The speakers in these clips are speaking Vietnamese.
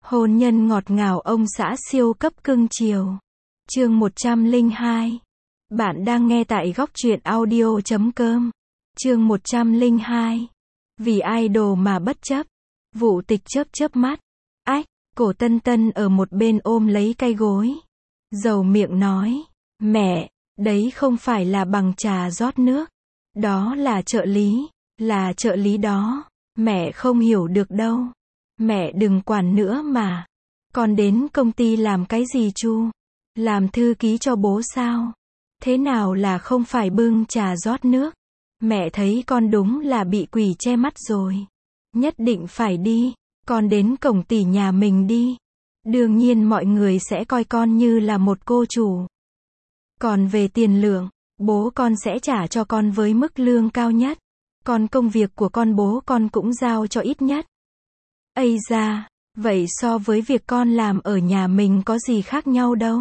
Hôn nhân ngọt ngào ông xã siêu cấp cưng chiều. Chương 102. Bạn đang nghe tại góc truyện audio.com. Chương 102. Vì idol mà bất chấp. Vụ tịch chớp chớp mắt. Ách, Cổ Tân Tân ở một bên ôm lấy cái gối. Dầu miệng nói, mẹ, đấy không phải là bằng trà rót nước. Đó là trợ lý đó. Mẹ không hiểu được đâu. Mẹ đừng quản nữa mà. Con đến công ty làm cái gì chu? Làm thư ký cho bố sao? Thế nào là không phải bưng trà rót nước? Mẹ thấy con đúng là bị quỷ che mắt rồi. Nhất định phải đi. Con đến cổng tỷ nhà mình đi. Đương nhiên mọi người sẽ coi con như là một cô chủ. Còn về tiền lương, bố con sẽ trả cho con với mức lương cao nhất. Còn công việc của con bố con cũng giao cho ít nhất. Ây da, vậy so với việc con làm ở nhà mình có gì khác nhau đâu.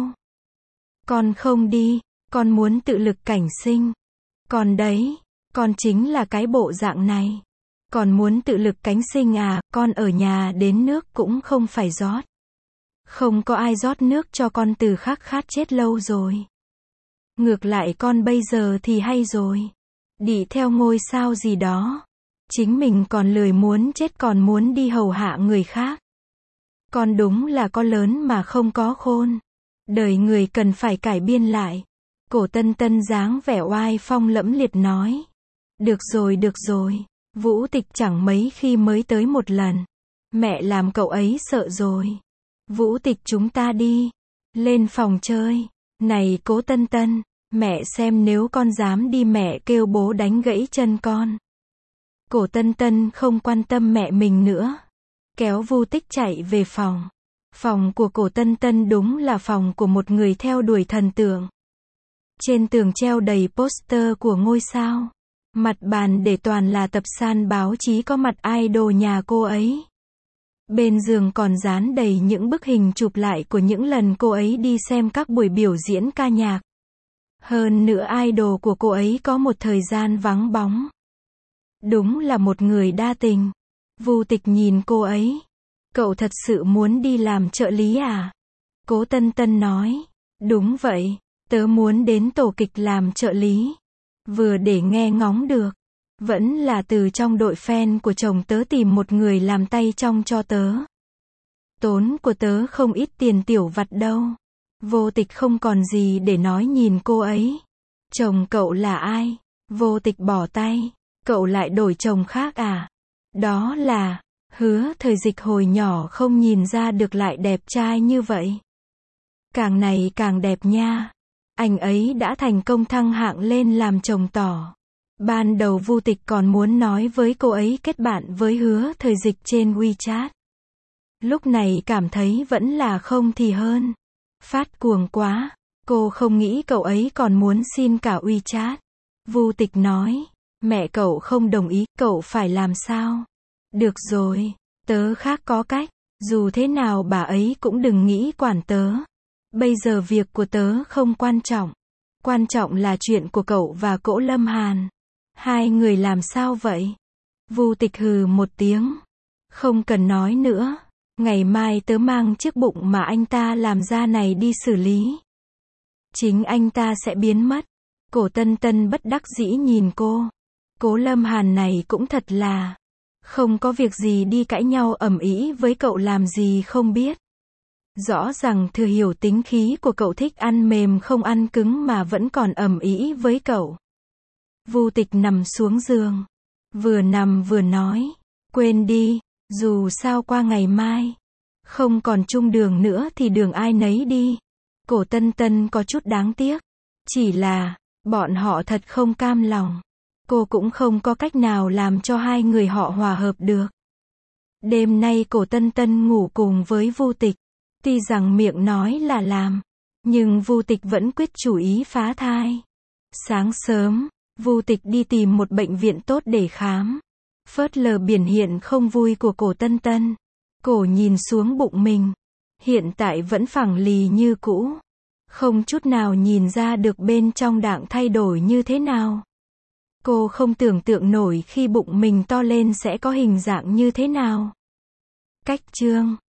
Con không đi, con muốn tự lực cảnh sinh. Còn đấy, con chính là cái bộ dạng này. Còn muốn tự lực cánh sinh à, con ở nhà đến nước cũng không phải rót. Không có ai rót nước cho con từ khát chết lâu rồi. Ngược lại con bây giờ thì hay rồi. Đi theo ngôi sao gì đó. Chính mình còn lười muốn chết còn muốn đi hầu hạ người khác. Con đúng là có lớn mà không có khôn. Đời người cần phải cải biên lại. Cổ Tân Tân dáng vẻ oai phong lẫm liệt nói. Được rồi. Vũ Tịch chẳng mấy khi mới tới một lần. Mẹ làm cậu ấy sợ rồi. Vũ Tịch chúng ta đi. Lên phòng chơi. Này Cố Tân Tân, mẹ xem nếu con dám đi mẹ kêu bố đánh gãy chân con. Cổ Tân Tân không quan tâm mẹ mình nữa. Kéo Vu Tích chạy về phòng. Phòng của Cổ Tân Tân đúng là phòng của một người theo đuổi thần tượng. Trên tường treo đầy poster của ngôi sao. Mặt bàn để toàn là tập san báo chí có mặt idol nhà cô ấy. Bên giường còn dán đầy những bức hình chụp lại của những lần cô ấy đi xem các buổi biểu diễn ca nhạc. Hơn nữa idol của cô ấy có một thời gian vắng bóng. Đúng là một người đa tình. Vu Tịch nhìn cô ấy. Cậu thật sự muốn đi làm trợ lý à? Cố Tân Tân nói. Đúng vậy, tớ muốn đến tổ kịch làm trợ lý. Vừa để nghe ngóng được. Vẫn là từ trong đội fan của chồng tớ tìm một người làm tay trong cho tớ. Tốn của tớ không ít tiền tiểu vặt đâu. Vô Tịch không còn gì để nói nhìn cô ấy. Chồng cậu là ai? Vô Tịch bỏ tay. Cậu lại đổi chồng khác à? Đó là Hứa Thời Dịch hồi nhỏ không nhìn ra được lại đẹp trai như vậy. Càng ngày càng đẹp nha. Anh ấy đã thành công thăng hạng lên làm chồng tỏ. Ban đầu Vu Tịch còn muốn nói với cô ấy kết bạn với Hứa Thời Dịch trên WeChat. Lúc này cảm thấy vẫn là không thì hơn. Phát cuồng quá. Cô không nghĩ cậu ấy còn muốn xin cả WeChat. Vu Tịch nói. Mẹ cậu không đồng ý, cậu phải làm sao? Được rồi, tớ khác có cách. Dù thế nào bà ấy cũng đừng nghĩ quản tớ. Bây giờ việc của tớ không quan trọng. Quan trọng là chuyện của cậu và Cỗ Lâm Hàn. Hai người làm sao vậy? Vu Tịch hừ một tiếng. Không cần nói nữa. Ngày mai tớ mang chiếc bụng mà anh ta làm ra này đi xử lý. Chính anh ta sẽ biến mất. Cổ Tân Tân bất đắc dĩ nhìn cô. Cố Lâm Hàn này cũng thật là không có việc gì đi cãi nhau ầm ĩ với cậu làm gì không biết. Rõ ràng thừa hiểu tính khí của cậu thích ăn mềm không ăn cứng mà vẫn còn ầm ĩ với cậu. Vu Tịch nằm xuống giường. Vừa nằm vừa nói. Quên đi, dù sao qua ngày mai. Không còn chung đường nữa thì đường ai nấy đi. Cổ Tân Tân có chút đáng tiếc. Chỉ là, bọn họ thật không cam lòng. Cô cũng không có cách nào làm cho hai người họ hòa hợp được. Đêm nay Cổ Tân Tân ngủ cùng với Vu Tịch. Tuy rằng miệng nói là làm, nhưng Vu Tịch vẫn quyết chủ ý phá thai. Sáng sớm, Vu Tịch đi tìm một bệnh viện tốt để khám. Phớt lờ biểu hiện không vui của Cổ Tân Tân. Cổ nhìn xuống bụng mình. Hiện tại vẫn phẳng lì như cũ. Không chút nào nhìn ra được bên trong đang thay đổi như thế nào. Cô không tưởng tượng nổi khi bụng mình to lên sẽ có hình dạng như thế nào. Cách chương